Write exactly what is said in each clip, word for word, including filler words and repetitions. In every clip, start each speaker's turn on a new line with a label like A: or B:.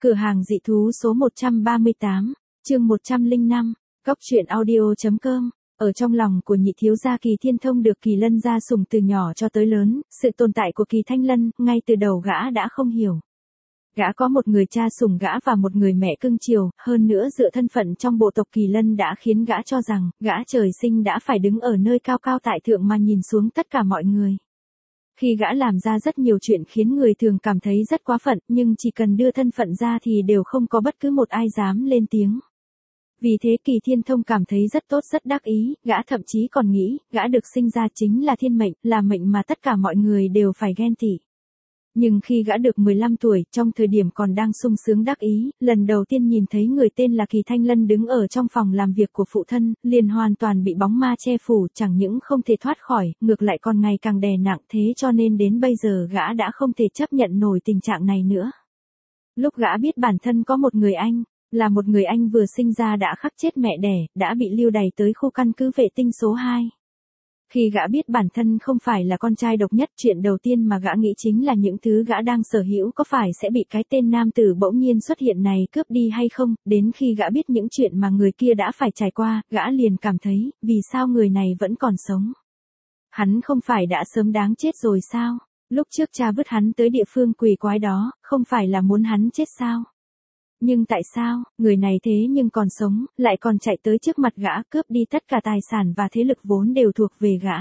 A: Cửa hàng dị thú số một trăm ba mươi tám, chương một trăm lẻ năm, Cóc truyện audio.com. Ở trong lòng của nhị thiếu gia Kỳ Thiên Thông được Kỳ Lân gia sủng từ nhỏ cho tới lớn, sự tồn tại của Kỳ Thanh Lân, ngay từ đầu gã đã không hiểu. Gã có một người cha sủng gã và một người mẹ cưng chiều, hơn nữa dựa thân phận trong bộ tộc Kỳ Lân đã khiến gã cho rằng, gã trời sinh đã phải đứng ở nơi cao cao tại thượng mà nhìn xuống tất cả mọi người. Khi gã làm ra rất nhiều chuyện khiến người thường cảm thấy rất quá phận, nhưng chỉ cần đưa thân phận ra thì đều không có bất cứ một ai dám lên tiếng. Vì thế Kỳ Thiên Thông cảm thấy rất tốt rất đắc ý, gã thậm chí còn nghĩ, gã được sinh ra chính là thiên mệnh, là mệnh mà tất cả mọi người đều phải ghen tị. Nhưng khi gã được mười lăm tuổi, trong thời điểm còn đang sung sướng đắc ý, lần đầu tiên nhìn thấy người tên là Kỳ Thanh Lân đứng ở trong phòng làm việc của phụ thân, liền hoàn toàn bị bóng ma che phủ, chẳng những không thể thoát khỏi, ngược lại còn ngày càng đè nặng, thế cho nên đến bây giờ gã đã không thể chấp nhận nổi tình trạng này nữa. Lúc gã biết bản thân có một người anh, là một người anh vừa sinh ra đã khắc chết mẹ đẻ, đã bị lưu đày tới khu căn cứ vệ tinh số hai. Khi gã biết bản thân không phải là con trai độc nhất, chuyện đầu tiên mà gã nghĩ chính là những thứ gã đang sở hữu có phải sẽ bị cái tên nam tử bỗng nhiên xuất hiện này cướp đi hay không, đến khi gã biết những chuyện mà người kia đã phải trải qua, gã liền cảm thấy, vì sao người này vẫn còn sống? Hắn không phải đã sớm đáng chết rồi sao? Lúc trước cha vứt hắn tới địa phương quỷ quái đó, không phải là muốn hắn chết sao? Nhưng tại sao, người này thế nhưng còn sống, lại còn chạy tới trước mặt gã cướp đi tất cả tài sản và thế lực vốn đều thuộc về gã?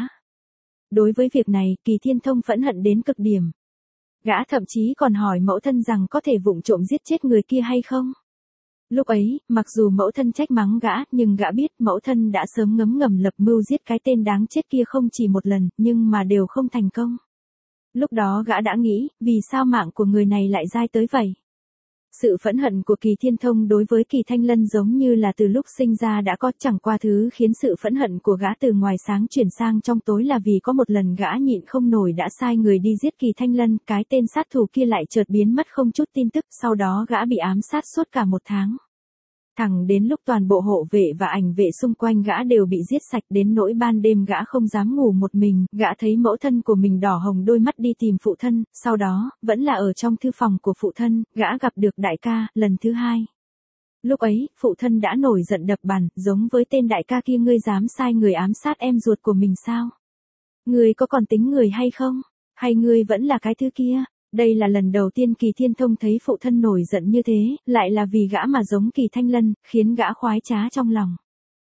A: Đối với việc này, Kỳ Thiên Thông phẫn hận đến cực điểm. Gã thậm chí còn hỏi mẫu thân rằng có thể vụng trộm giết chết người kia hay không? Lúc ấy, mặc dù mẫu thân trách mắng gã, nhưng gã biết mẫu thân đã sớm ngấm ngầm lập mưu giết cái tên đáng chết kia không chỉ một lần, nhưng mà đều không thành công. Lúc đó gã đã nghĩ, vì sao mạng của người này lại dai tới vậy? Sự phẫn hận của Kỳ Thiên Thông đối với Kỳ Thanh Lân giống như là từ lúc sinh ra đã có, chẳng qua thứ khiến sự phẫn hận của gã từ ngoài sáng chuyển sang trong tối là vì có một lần gã nhịn không nổi đã sai người đi giết Kỳ Thanh Lân, cái tên sát thủ kia lại chợt biến mất không chút tin tức, sau đó gã bị ám sát suốt cả một tháng. Thẳng đến lúc toàn bộ hộ vệ và ảnh vệ xung quanh gã đều bị giết sạch, đến nỗi ban đêm gã không dám ngủ một mình, gã thấy mẫu thân của mình đỏ hồng đôi mắt đi tìm phụ thân, sau đó, vẫn là ở trong thư phòng của phụ thân, gã gặp được đại ca, lần thứ hai. Lúc ấy, phụ thân đã nổi giận đập bàn, giống với tên đại ca kia, ngươi dám sai người ám sát em ruột của mình sao? Ngươi có còn tính người hay không? Hay ngươi vẫn là cái thứ kia? Đây là lần đầu tiên Kỳ Thiên Thông thấy phụ thân nổi giận như thế, lại là vì gã mà giống Kỳ Thanh Lân, khiến gã khoái trá trong lòng.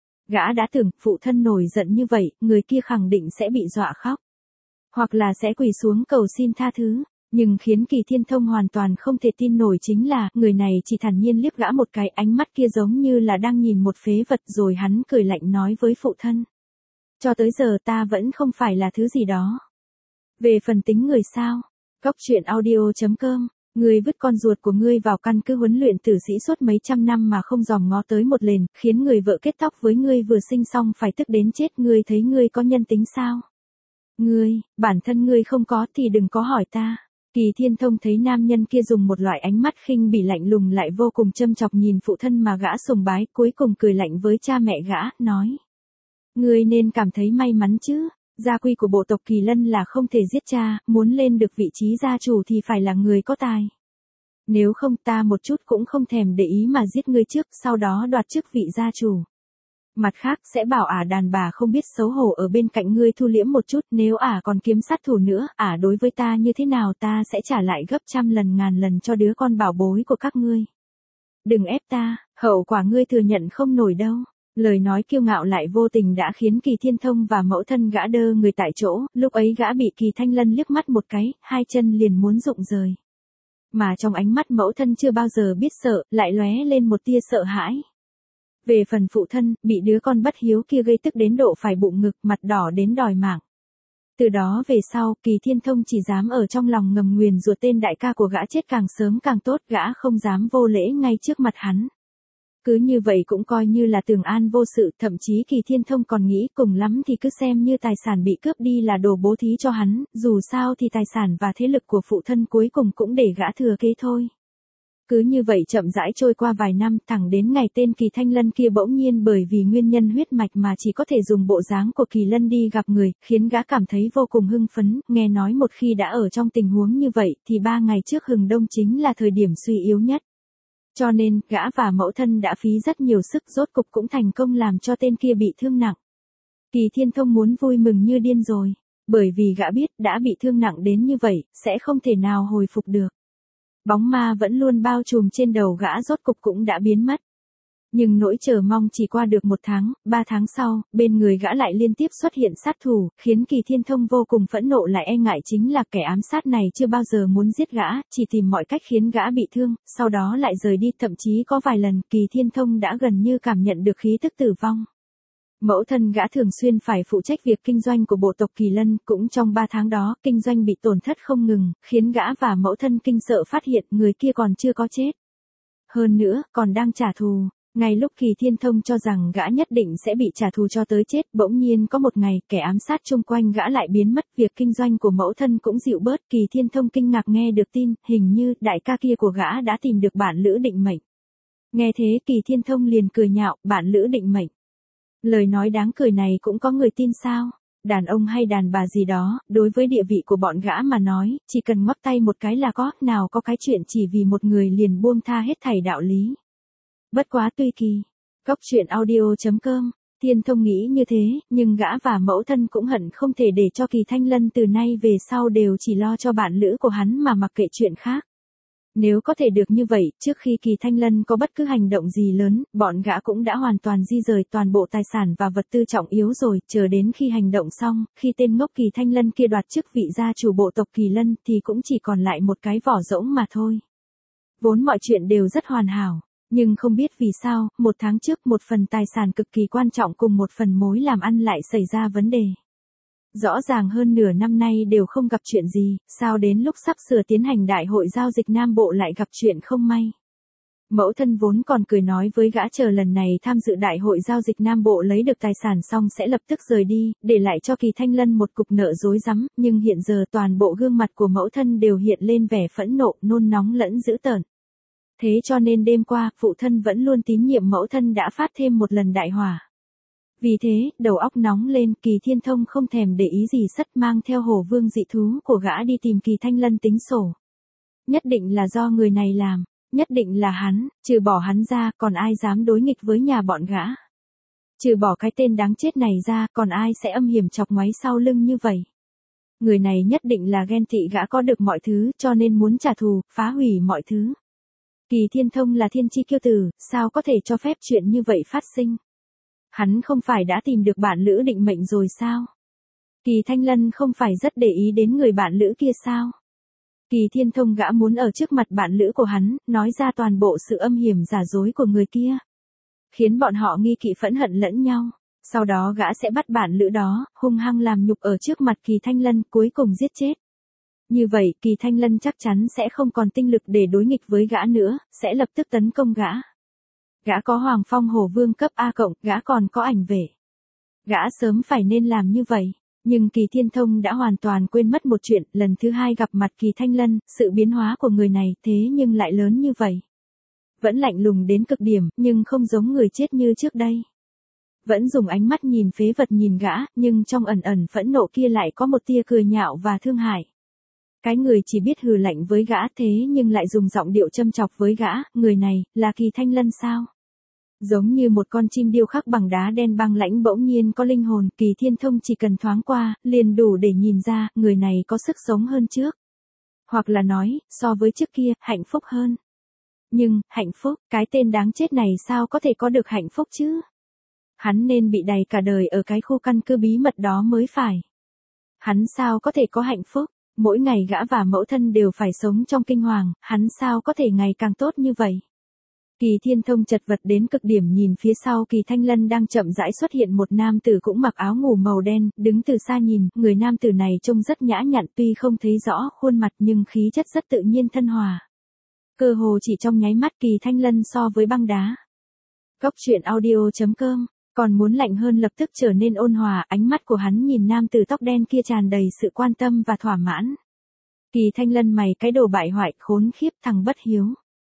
A: Gã đã tưởng, phụ thân nổi giận như vậy, người kia khẳng định sẽ bị dọa khóc. Hoặc là sẽ quỳ xuống cầu xin tha thứ. Nhưng khiến Kỳ Thiên Thông hoàn toàn không thể tin nổi chính là, người này chỉ thản nhiên liếc gã một cái, ánh mắt kia giống như là đang nhìn một phế vật, rồi hắn cười lạnh nói với phụ thân. Cho tới giờ ta vẫn không phải là thứ gì đó. Về phần tính người sao? Cóc truyện audio.com, ngươi vứt con ruột của ngươi vào căn cứ huấn luyện tử sĩ suốt mấy trăm năm mà không dòm ngó tới một lần, khiến người vợ kết tóc với ngươi vừa sinh xong phải tức đến chết, ngươi thấy ngươi có nhân tính sao? Ngươi, bản thân ngươi không có thì đừng có hỏi ta. Kỳ Thiên Thông thấy nam nhân kia dùng một loại ánh mắt khinh bỉ lạnh lùng lại vô cùng châm chọc nhìn phụ thân mà gã sùng bái, cuối cùng cười lạnh với cha mẹ gã, nói. Ngươi nên cảm thấy may mắn chứ. Gia quy của bộ tộc Kỳ Lân là không thể giết cha, muốn lên được vị trí gia chủ thì phải là người có tài. Nếu không ta một chút cũng không thèm để ý mà giết ngươi trước, sau đó đoạt chức vị gia chủ. Mặt khác sẽ bảo ả đàn bà không biết xấu hổ ở bên cạnh ngươi thu liễm một chút, nếu ả còn kiếm sát thủ nữa, ả đối với ta như thế nào ta sẽ trả lại gấp trăm lần ngàn lần cho đứa con bảo bối của các ngươi. Đừng ép ta, hậu quả ngươi thừa nhận không nổi đâu. Lời nói kiêu ngạo lại vô tình đã khiến Kỳ Thiên Thông và mẫu thân gã đơ người tại chỗ, lúc ấy gã bị Kỳ Thanh Lân liếc mắt một cái, hai chân liền muốn rụng rời. Mà trong ánh mắt mẫu thân chưa bao giờ biết sợ, lại lóe lên một tia sợ hãi. Về phần phụ thân, bị đứa con bất hiếu kia gây tức đến độ phải bụng ngực, mặt đỏ đến đòi mạng. Từ đó về sau, Kỳ Thiên Thông chỉ dám ở trong lòng ngầm nguyền rủa tên đại ca của gã chết càng sớm càng tốt, gã không dám vô lễ ngay trước mặt hắn. Cứ như vậy cũng coi như là tường an vô sự, thậm chí Kỳ Thiên Thông còn nghĩ cùng lắm thì cứ xem như tài sản bị cướp đi là đồ bố thí cho hắn, dù sao thì tài sản và thế lực của phụ thân cuối cùng cũng để gã thừa kế thôi. Cứ như vậy chậm rãi trôi qua vài năm, thẳng đến ngày tên Kỳ Thanh Lân kia bỗng nhiên bởi vì nguyên nhân huyết mạch mà chỉ có thể dùng bộ dáng của Kỳ Lân đi gặp người, khiến gã cảm thấy vô cùng hưng phấn, nghe nói một khi đã ở trong tình huống như vậy thì ba ngày trước hừng đông chính là thời điểm suy yếu nhất. Cho nên, gã và mẫu thân đã phí rất nhiều sức rốt cục cũng thành công làm cho tên kia bị thương nặng. Kỳ Thiên Thông muốn vui mừng như điên rồi, bởi vì gã biết đã bị thương nặng đến như vậy, sẽ không thể nào hồi phục được. Bóng ma vẫn luôn bao trùm trên đầu gã rốt cục cũng đã biến mất. Nhưng nỗi chờ mong chỉ qua được một tháng, ba tháng sau, bên người gã lại liên tiếp xuất hiện sát thủ, khiến Kỳ Thiên Thông vô cùng phẫn nộ lại e ngại chính là kẻ ám sát này chưa bao giờ muốn giết gã, chỉ tìm mọi cách khiến gã bị thương, sau đó lại rời đi, thậm chí có vài lần Kỳ Thiên Thông đã gần như cảm nhận được khí tức tử vong. Mẫu thân gã thường xuyên phải phụ trách việc kinh doanh của bộ tộc Kỳ Lân, cũng trong ba tháng đó, kinh doanh bị tổn thất không ngừng, khiến gã và mẫu thân kinh sợ phát hiện người kia còn chưa có chết. Hơn nữa, còn đang trả thù. Ngay lúc Kỳ Thiên Thông cho rằng gã nhất định sẽ bị trả thù cho tới chết, bỗng nhiên có một ngày, kẻ ám sát chung quanh gã lại biến mất, việc kinh doanh của mẫu thân cũng dịu bớt. Kỳ Thiên Thông kinh ngạc nghe được tin, hình như đại ca kia của gã đã tìm được bạn lữ định mệnh. Nghe thế Kỳ Thiên Thông liền cười nhạo, bạn lữ định mệnh. Lời nói đáng cười này cũng có người tin sao? Đàn ông hay đàn bà gì đó, đối với địa vị của bọn gã mà nói, chỉ cần ngoắc tay một cái là có, nào có cái chuyện chỉ vì một người liền buông tha hết thảy đạo lý. Bất quá tuy kỳ. Góc truyện audio chấm com, Thiên Thông nghĩ như thế, nhưng gã và mẫu thân cũng hận không thể để cho Kỳ Thanh Lân từ nay về sau đều chỉ lo cho bạn lữ của hắn mà mặc kệ chuyện khác. Nếu có thể được như vậy, trước khi Kỳ Thanh Lân có bất cứ hành động gì lớn, bọn gã cũng đã hoàn toàn di rời toàn bộ tài sản và vật tư trọng yếu rồi, chờ đến khi hành động xong, khi tên ngốc Kỳ Thanh Lân kia đoạt chức vị gia chủ bộ tộc Kỳ Lân thì cũng chỉ còn lại một cái vỏ rỗng mà thôi. Vốn mọi chuyện đều rất hoàn hảo. Nhưng không biết vì sao, một tháng trước một phần tài sản cực kỳ quan trọng cùng một phần mối làm ăn lại xảy ra vấn đề. Rõ ràng hơn nửa năm nay đều không gặp chuyện gì, sao đến lúc sắp sửa tiến hành đại hội giao dịch Nam Bộ lại gặp chuyện không may. Mẫu thân vốn còn cười nói với gã chờ lần này tham dự đại hội giao dịch Nam Bộ lấy được tài sản xong sẽ lập tức rời đi, để lại cho Kỳ Thanh Lân một cục nợ rối rắm, nhưng hiện giờ toàn bộ gương mặt của mẫu thân đều hiện lên vẻ phẫn nộ, nôn nóng lẫn dữ tợn. Thế cho nên đêm qua, phụ thân vẫn luôn tín nhiệm mẫu thân đã phát thêm một lần đại hỏa. Vì thế, đầu óc nóng lên, Kỳ Thiên Thông không thèm để ý gì sất mang theo hổ vương dị thú của gã đi tìm Kỳ Thanh Lân tính sổ. Nhất định là do người này làm, nhất định là hắn, trừ bỏ hắn ra, còn ai dám đối nghịch với nhà bọn gã. Trừ bỏ cái tên đáng chết này ra, còn ai sẽ âm hiểm chọc ngoáy sau lưng như vậy. Người này nhất định là ghen tị gã có được mọi thứ, cho nên muốn trả thù, phá hủy mọi thứ. Kỳ Thiên Thông là thiên chi kiêu tử, sao có thể cho phép chuyện như vậy phát sinh? Hắn không phải đã tìm được bạn lữ định mệnh rồi sao? Kỳ Thanh Lân không phải rất để ý đến người bạn lữ kia sao? Kỳ Thiên Thông gã muốn ở trước mặt bạn lữ của hắn, nói ra toàn bộ sự âm hiểm giả dối của người kia. Khiến bọn họ nghi kỵ phẫn hận lẫn nhau. Sau đó gã sẽ bắt bạn lữ đó, hung hăng làm nhục ở trước mặt Kỳ Thanh Lân, cuối cùng giết chết. Như vậy, Kỳ Thanh Lân chắc chắn sẽ không còn tinh lực để đối nghịch với gã nữa, sẽ lập tức tấn công gã. Gã có Hoàng Phong Hổ Vương cấp A cộng, gã còn có ảnh vệ. Gã sớm phải nên làm như vậy, nhưng Kỳ Thiên Thông đã hoàn toàn quên mất một chuyện, lần thứ hai gặp mặt Kỳ Thanh Lân, sự biến hóa của người này thế nhưng lại lớn như vậy. Vẫn lạnh lùng đến cực điểm, nhưng không giống người chết như trước đây. Vẫn dùng ánh mắt nhìn phế vật nhìn gã, nhưng trong ẩn ẩn phẫn nộ kia lại có một tia cười nhạo và thương hại. Cái người chỉ biết hừ lạnh với gã thế nhưng lại dùng giọng điệu châm chọc với gã, người này, là Kỳ Thanh Lân sao? Giống như một con chim điêu khắc bằng đá đen băng lãnh bỗng nhiên có linh hồn, Kỳ Thiên Thông chỉ cần thoáng qua, liền đủ để nhìn ra, người này có sức sống hơn trước. Hoặc là nói, so với trước kia, hạnh phúc hơn. Nhưng, hạnh phúc, cái tên đáng chết này sao có thể có được hạnh phúc chứ? Hắn nên bị đày cả đời ở cái khu căn cứ bí mật đó mới phải. Hắn sao có thể có hạnh phúc? Mỗi ngày gã và mẫu thân đều phải sống trong kinh hoàng, hắn sao có thể ngày càng tốt như vậy? Kỳ Thiên Thông chật vật đến cực điểm nhìn phía sau Kỳ Thanh Lân đang chậm rãi xuất hiện một nam tử cũng mặc áo ngủ màu đen, đứng từ xa nhìn, người nam tử này trông rất nhã nhặn tuy không thấy rõ khuôn mặt nhưng khí chất rất tự nhiên thân hòa. Cơ hồ chỉ trong nháy mắt Kỳ Thanh Lân so với băng đá. Góc truyện audio chấm com, còn muốn lạnh hơn lập tức trở nên ôn hòa, ánh mắt của hắn nhìn nam tử tóc đen kia tràn đầy sự quan tâm và thỏa mãn. Kỳ Thanh Lân mày cái đồ bại hoại khốn khiếp thằng bất hiếu.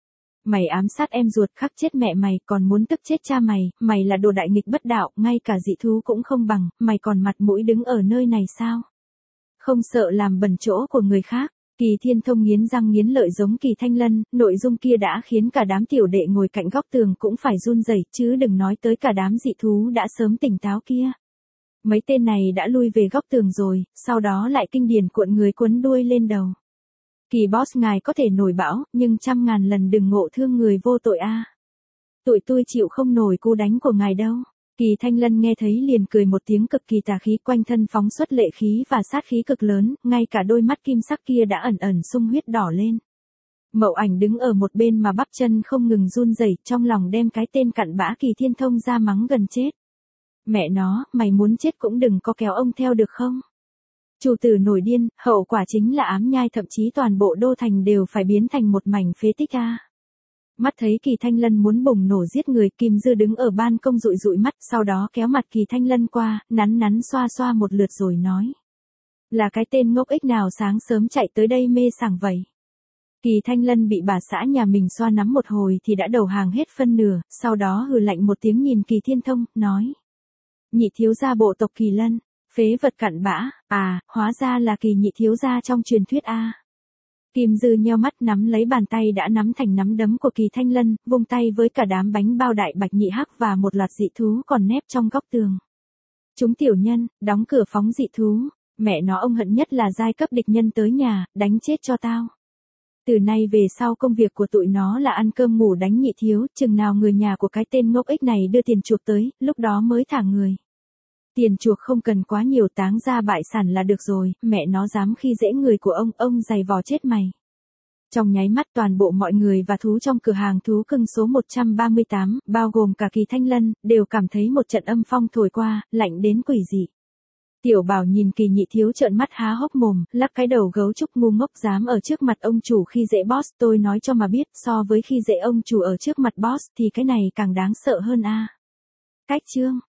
A: Mày ám sát em ruột khắc chết mẹ mày còn muốn tức chết cha mày, mày là đồ đại nghịch bất đạo, ngay cả dị thú cũng không bằng, mày còn mặt mũi đứng ở nơi này sao? Không sợ làm bẩn chỗ của người khác, Kỳ Thiên Thông nghiến răng nghiến lợi giống Kỳ Thanh Lân, nội dung kia đã khiến cả đám tiểu đệ ngồi cạnh góc tường cũng phải run rẩy, chứ đừng nói tới cả đám dị thú đã sớm tỉnh táo kia. Mấy tên này đã lui về góc tường rồi, sau đó lại kinh điển cuộn người quấn đuôi lên đầu. Kỳ boss ngài có thể nổi bão, nhưng trăm ngàn lần đừng ngộ thương người vô tội a. Tụi tôi chịu không nổi cú đánh của ngài đâu. Kỳ Thanh Lân nghe thấy liền cười một tiếng cực kỳ tà khí, quanh thân phóng xuất lệ khí và sát khí cực lớn, ngay cả đôi mắt kim sắc kia đã ẩn ẩn sung huyết đỏ lên. Mậu Ảnh đứng ở một bên mà bắp chân không ngừng run rẩy, trong lòng đem cái tên cặn bã Kỳ Thiên Thông ra mắng gần chết. Mẹ nó, mày muốn chết cũng đừng có kéo ông theo được không? Chủ tử nổi điên, hậu quả chính là ám nhai, thậm chí toàn bộ đô thành đều phải biến thành một mảnh phế tích a. Mắt thấy Kỳ Thanh Lân muốn bùng nổ giết người, Kim Dư đứng ở ban công dụi dụi mắt, sau đó kéo mặt Kỳ Thanh Lân qua, nắn nắn xoa xoa một lượt rồi nói. Là cái tên ngốc ích nào sáng sớm chạy tới đây mê sảng vậy? Kỳ Thanh Lân bị bà xã nhà mình xoa nắm một hồi thì đã đầu hàng hết phân nửa, sau đó hừ lạnh một tiếng nhìn Kỳ Thiên Thông, nói. Nhị thiếu gia bộ tộc Kỳ Lân, phế vật cặn bã, à, hóa ra là Kỳ nhị thiếu gia trong truyền thuyết a. Kim Dư nheo mắt nắm lấy bàn tay đã nắm thành nắm đấm của Kỳ Thanh Lân, vung tay với cả đám bánh bao đại bạch nhị hắc và một loạt dị thú còn nép trong góc tường. Chúng tiểu nhân, đóng cửa phóng dị thú, mẹ nó ông hận nhất là giai cấp địch nhân tới nhà, đánh chết cho tao. Từ nay về sau công việc của tụi nó là ăn cơm ngủ đánh nhị thiếu, chừng nào người nhà của cái tên ngốc ích này đưa tiền chuộc tới, lúc đó mới thả người. Tiền chuộc không cần quá nhiều, táng ra bại sản là được rồi, mẹ nó dám khi dễ người của ông, ông giày vò chết mày. Trong nháy mắt toàn bộ mọi người và thú trong cửa hàng thú cưng số một trăm ba mươi tám, bao gồm cả Kỳ Thanh Lân, đều cảm thấy một trận âm phong thổi qua, lạnh đến quỷ dị. Tiểu Bảo nhìn Kỳ nhị thiếu trợn mắt há hốc mồm, lắc cái đầu gấu trúc ngu ngốc, dám ở trước mặt ông chủ khi dễ boss, tôi nói cho mà biết, so với khi dễ ông chủ ở trước mặt boss thì cái này càng đáng sợ hơn a. Cách chương